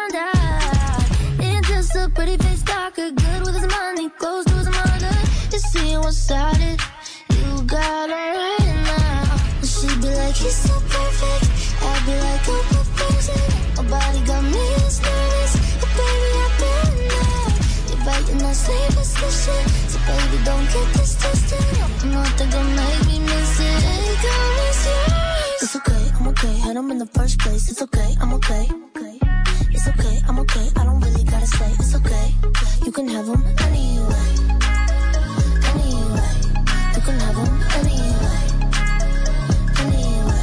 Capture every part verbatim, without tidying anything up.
found out. Ain't just a pretty face talker, good with his money, close to his mother. You see what's started, you got her right now. She'd be like, he's so perfect. I'd be like, oh, perfect. My body got me nervous, but baby, I've been there. You're biting that same position, so baby, don't get this twisted. Nothing gonna make me miss it. Hey, girl, it's yours. It's okay, I'm okay. Had him in the first place. It's okay, I'm okay. It's okay, I'm okay. I don't really gotta say it's okay. You can have him anyway. Anyway, you can have him anyway. Anyway.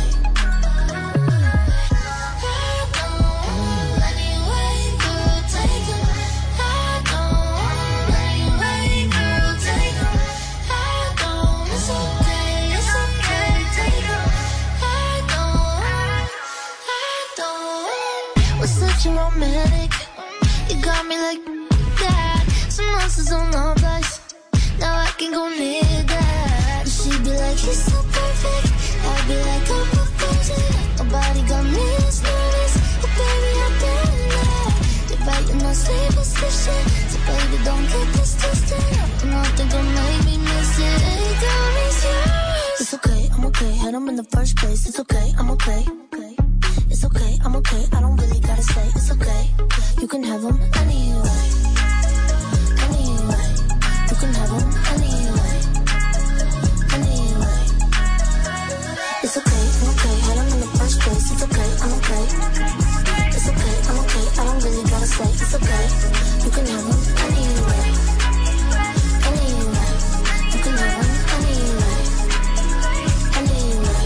Romantic, you got me like that. Some monsters on the place, now I can go near that. She'd be like, he's so perfect. I'd be like, I'm perfect. My body got me nervous, but baby, I've been there. You're biting that same position, so baby, don't get this twisted. Nothing gonna make me miss it. Hey, girl, it's yours. It's okay, I'm okay. Had him in the first place. It's okay, I'm okay. It's okay, I'm okay. I don't really gotta say it's okay. You can have him anyway. Anyway, you can have him anyway. Anyway, it's okay, I'm okay. Had him in the first place. It's okay, I'm okay. It's okay, I'm okay. I don't really gotta say it's okay. You can have him anyway. Anyway, you can have him anyway. Anyway.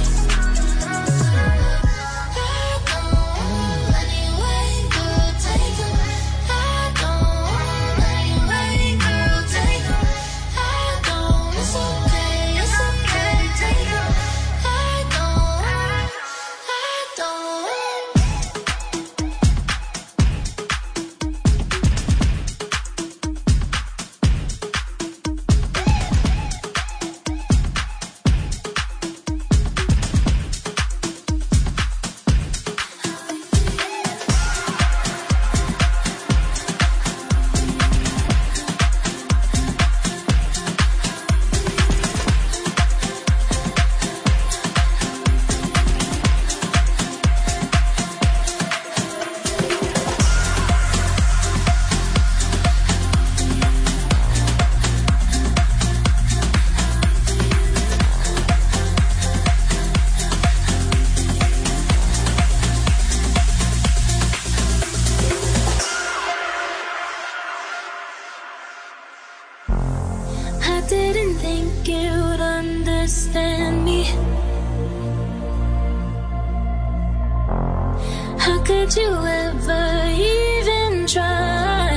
Could you ever even try?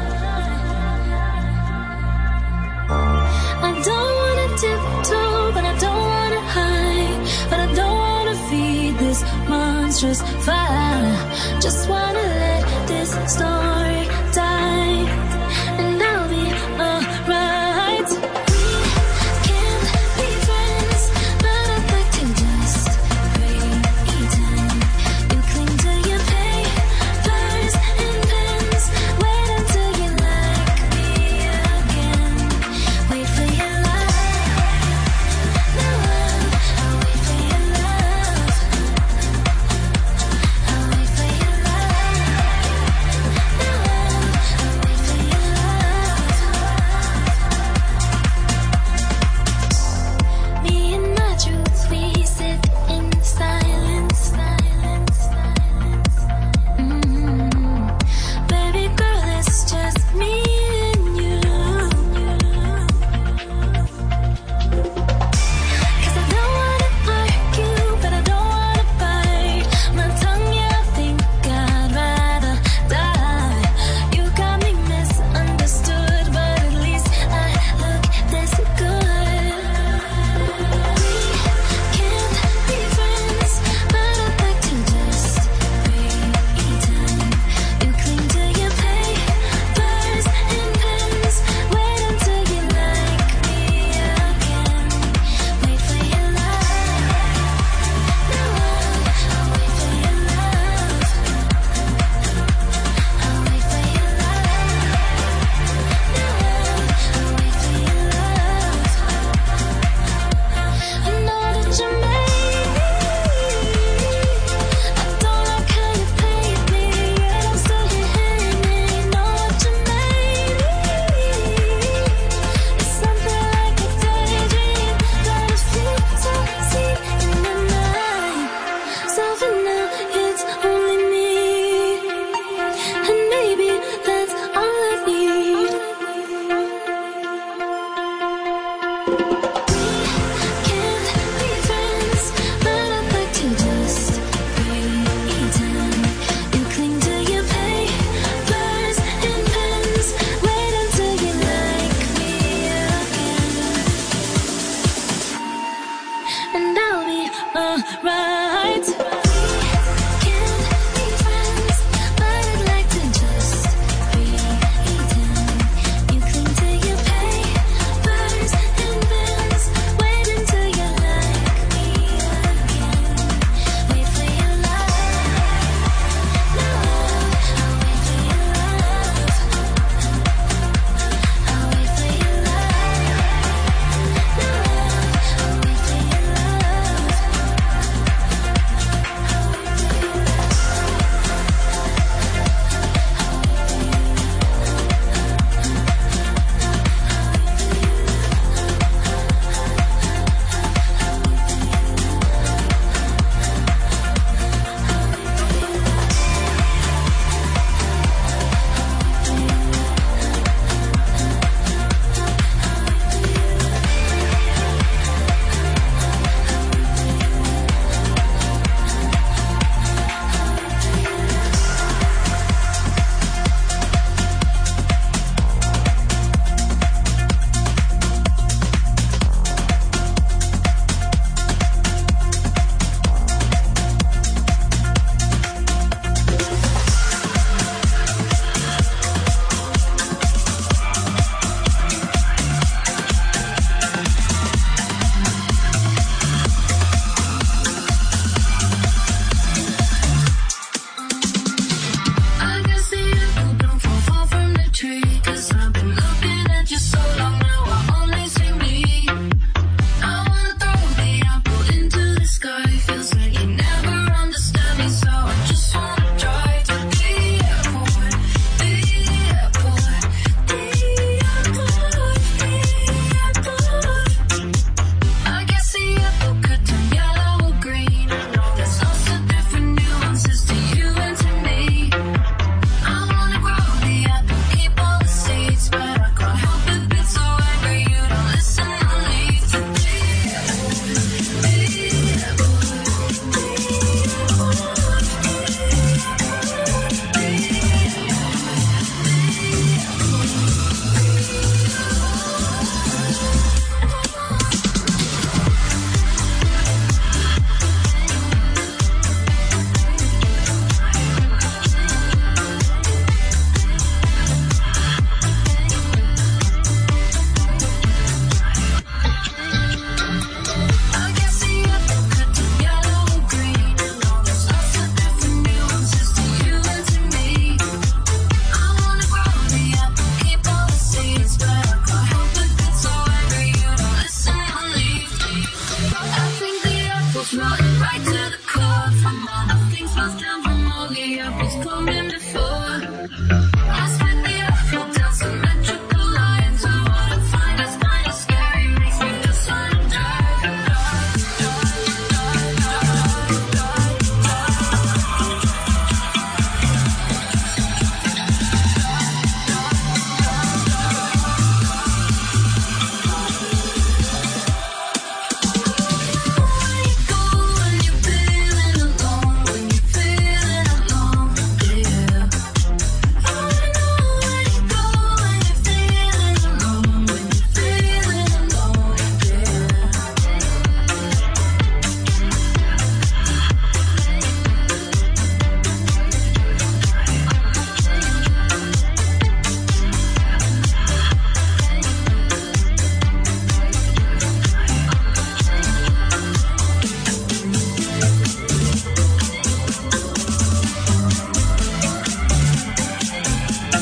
I don't wanna tiptoe, but I don't wanna hide. But I don't wanna feed this monstrous fire. Just wanna let this story die, and I'll be alright. We can't be friends, but I'd like to just pretend. You cling to your papers and pens. Wait until you like me again. Wait for your love. No love. I'll wait for your love. I'll wait for your love.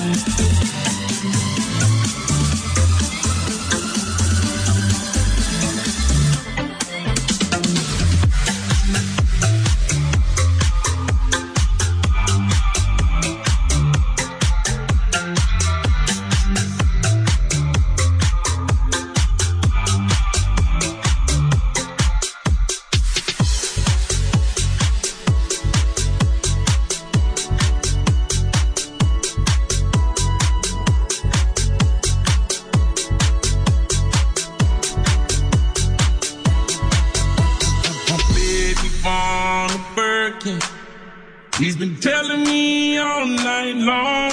He's been telling me all night long.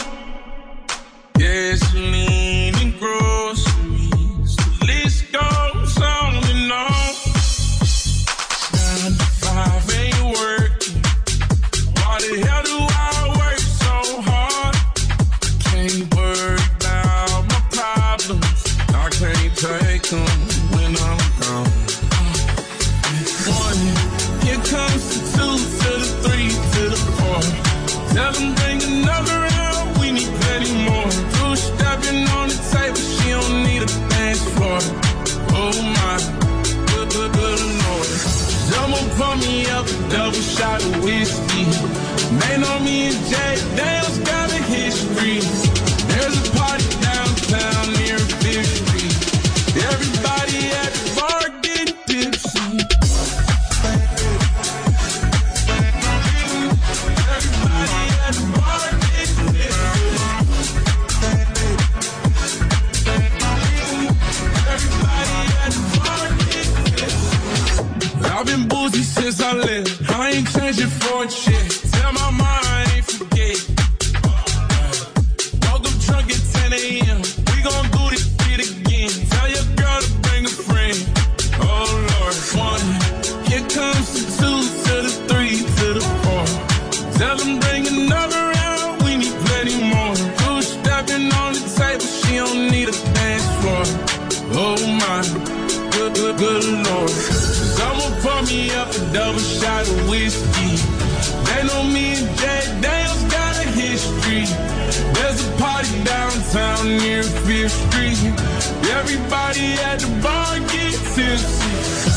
Gasoline and groceries, the list goes on and on. Nine to five ain't working. Why the hell do I work so hard? Can't worry about my problems. I can't take them when I'm gone. One, here comes the two to the three to the four. Tell them bring another round, we need plenty more. Two stepping on the table, she don't need a dance floor. Oh my, good, good, good Lord. Someone pour me up a double shot of whiskey. They know me and Jay Dale's got a history. There's a party downtown near Fifth Street. Everybody at the bar getting tipsy. I've been boozy since I left. I ain't changing for a chick. Tell my mom I ain't forget. Woke up drunk at ten a.m. We gon' do this shit again. Tell your girl to bring a friend. Oh Lord, one. Here comes the two to the three to the four. Tell them bring another round. We need plenty more. Two stepping on the table. She don't need a dance floor. Oh my, good, good, good Lord. Someone pour me up a double shot of whiskey. They know me and Jay Dale's got a history. There's a party downtown near Fifth Street. Everybody at the bar get tipsy.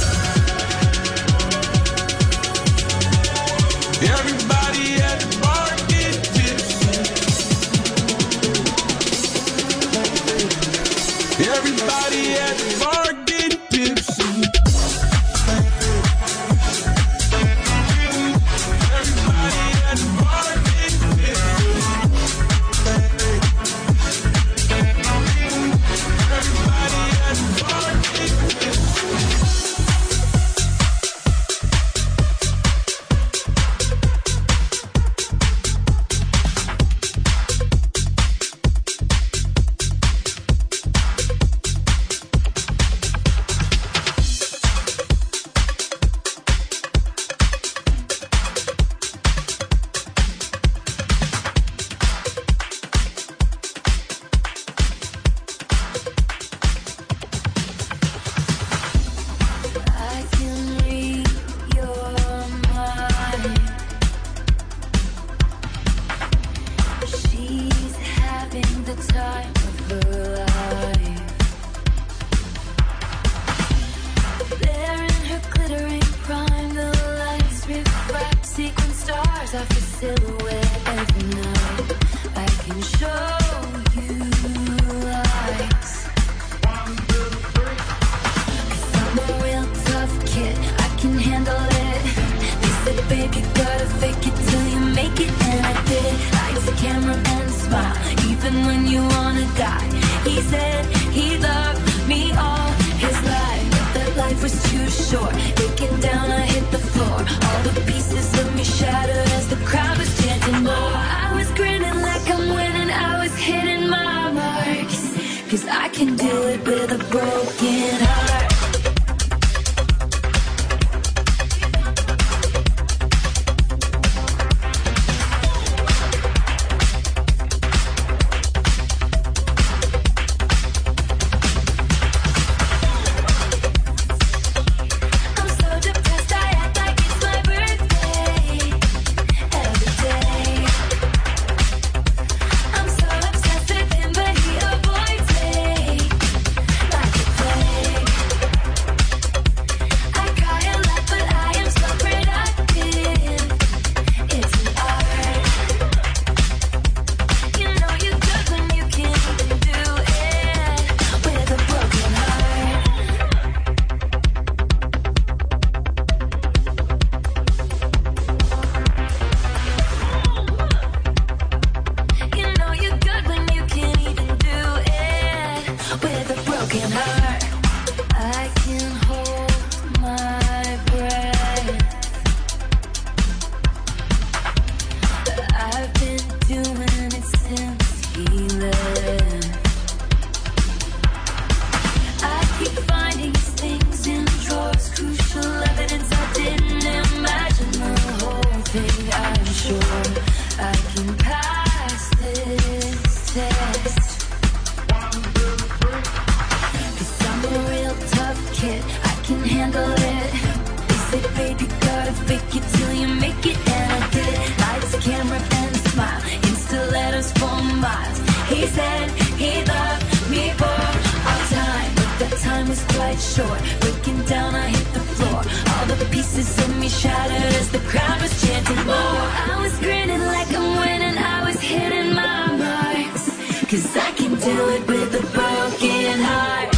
Everybody at the bar get tipsy. Everybody at the bar get tipsy. I'm so obsessed. it short. Breaking down, I hit the floor. All the pieces of me shattered as the crowd was chanting more. I was grinning like I'm winning, I was hitting my marks. Cause I can do it with a broken heart.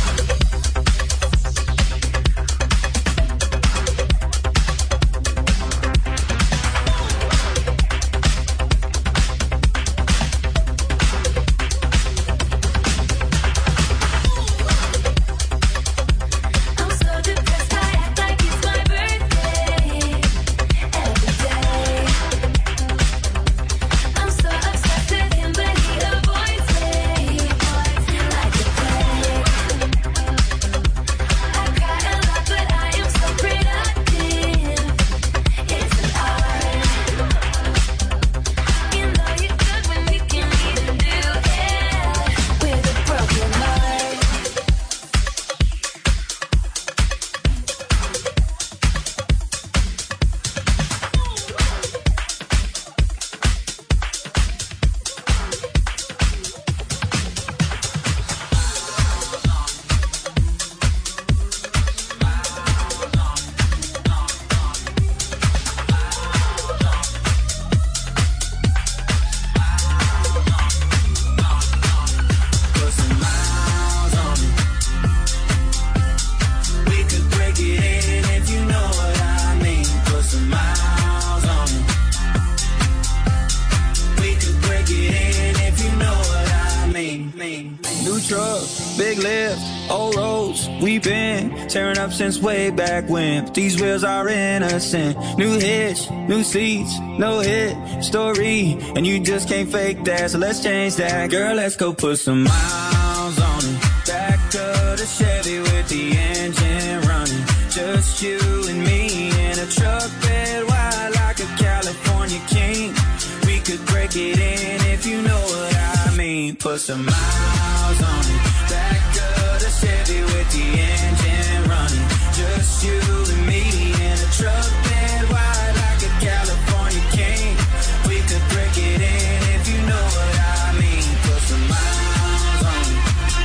Tearing up since way back when, but these wheels are innocent. New hitch, new seats, no hit story, and you just can't fake that, so let's change that. Girl, let's go put some miles on it. Back of the Chevy with the engine running. Just you and me in a truck bed wide like a California king. We could break it in if you know what I mean. Put some miles on it. Back of the Chevy with the engine running. Just you and me in a truck bed wide like a California king. We could break it in if you know what I mean. Put some miles on it.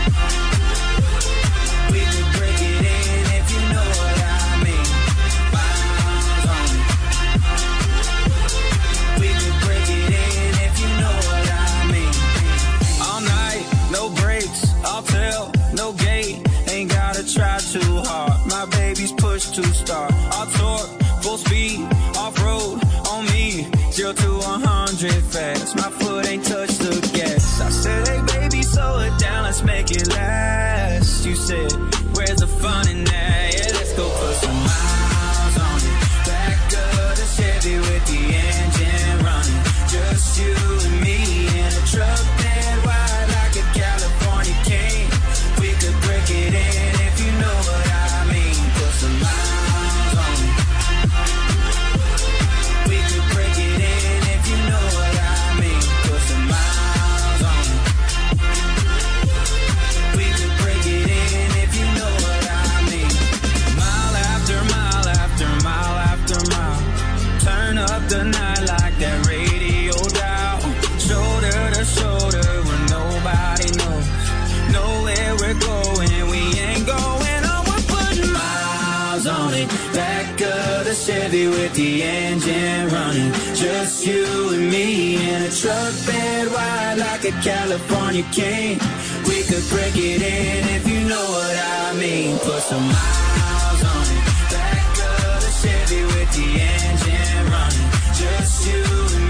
We could break it in if you know what I mean. Miles on it. We could break it in if you know what I mean. All night, no breaks, I'll tell, no gate. Ain't gotta try too hard. My baby's push to start. I'll torque, full speed, off-road on me. Zero to one hundred fast. My foot ain't touched the gas. I said, hey baby, slow it down, let's make it last. You said, where's the fun in that? Yeah, let's go put some miles on it. Back of the Chevy with the engine running. Just you and me in a truck bed wide like a California king. We could break it in if you know what I mean. Put some miles on it. We could break it in if you know what I mean. Put some miles on it. We could break it in if you know what I mean. Mile after mile after mile after mile. Turn up the night like that radio dial. Shoulder to shoulder where nobody knows. Know where we're going, we ain't going on. We're putting miles on it. Back of the Chevy with the engine running. Just you and me in a truck bed wide like a California king. We could break it in if you know what I mean. Put some miles on it. Back of the Chevy with the engine running. Just you and